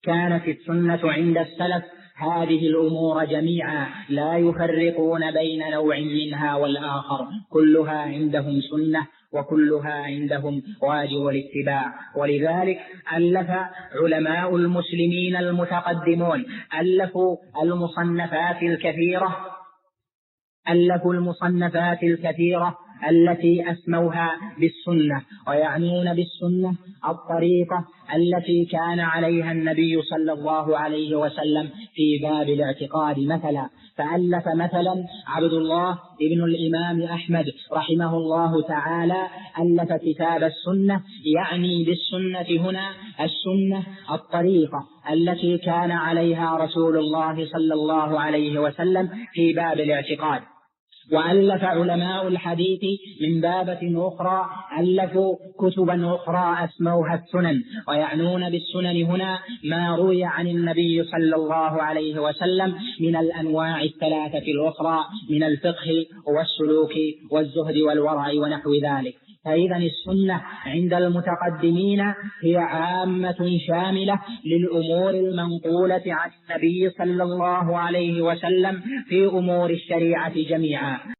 كانت السنة عند السلف هذه الأمور جميعا، لا يفرقون بين نوع منها والآخر، كلها عندهم سنة وكلها عندهم واجب الاتباع. ولذلك ألف علماء المسلمين المتقدمون ألفوا المصنفات الكثيرة التي أسموها بالسنة، ويعنون بالسنة الطريقة التي كان عليها النبي صلى الله عليه وسلم في باب الاعتقاد. مثلا فألف مثلا عبد الله ابن الإمام أحمد رحمه الله تعالى ألف كتاب السنة، يعني بالسنة هنا السنة الطريقة التي كان عليها رسول الله صلى الله عليه وسلم في باب الاعتقاد. وألف علماء الحديث من بابة أخرى ألفوا كتبا أخرى أسموها السنن، ويعنون بالسنن هنا ما روي عن النبي صلى الله عليه وسلم من الأنواع الثلاثة الأخرى من الفقه والسلوك والزهد والورع ونحو ذلك. فإذا السنة عند المتقدمين هي عامة شاملة للأمور المنقولة عن النبي صلى الله عليه وسلم في أمور الشريعة جميعا.